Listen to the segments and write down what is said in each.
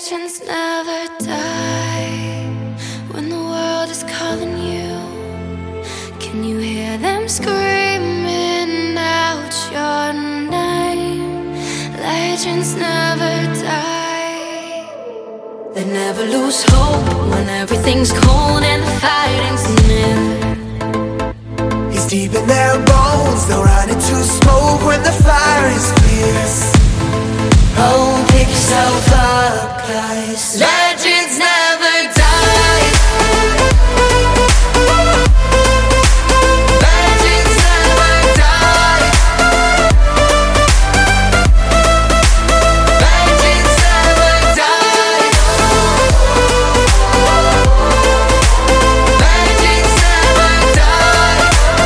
Legends never die when the world is calling you. Can you hear them screaming out your name? Legends never die. They never lose hope when everything's cold and the fighting's near. It's deep in their bones, they'll run into smoke when the fire is fierce. Oh, pick yourself up, guys. Legends never die. Legends never die. Legends never die. Legends never die.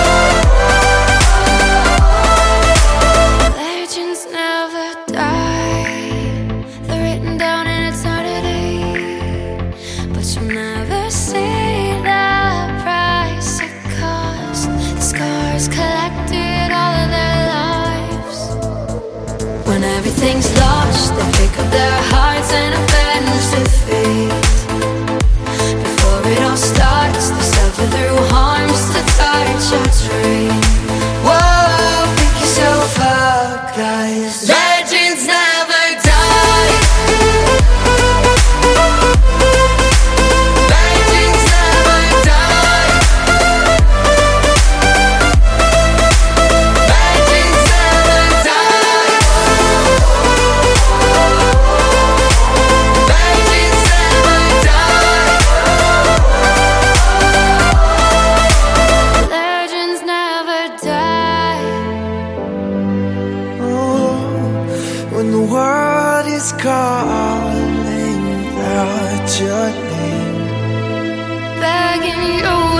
Legends never die. They're written down in eternity, but you'll never see the price it cost. The scars collected all of their lives. When everything's lost, they pick up their hearts and avenge defeat. Before it all starts, they suffer through harms to touch our tree. Whoa, pick yourself up, guys. Legends never die. Legends never die. Legends never die. Legends never die. Legends never die. When the world is calling out your name, Begging you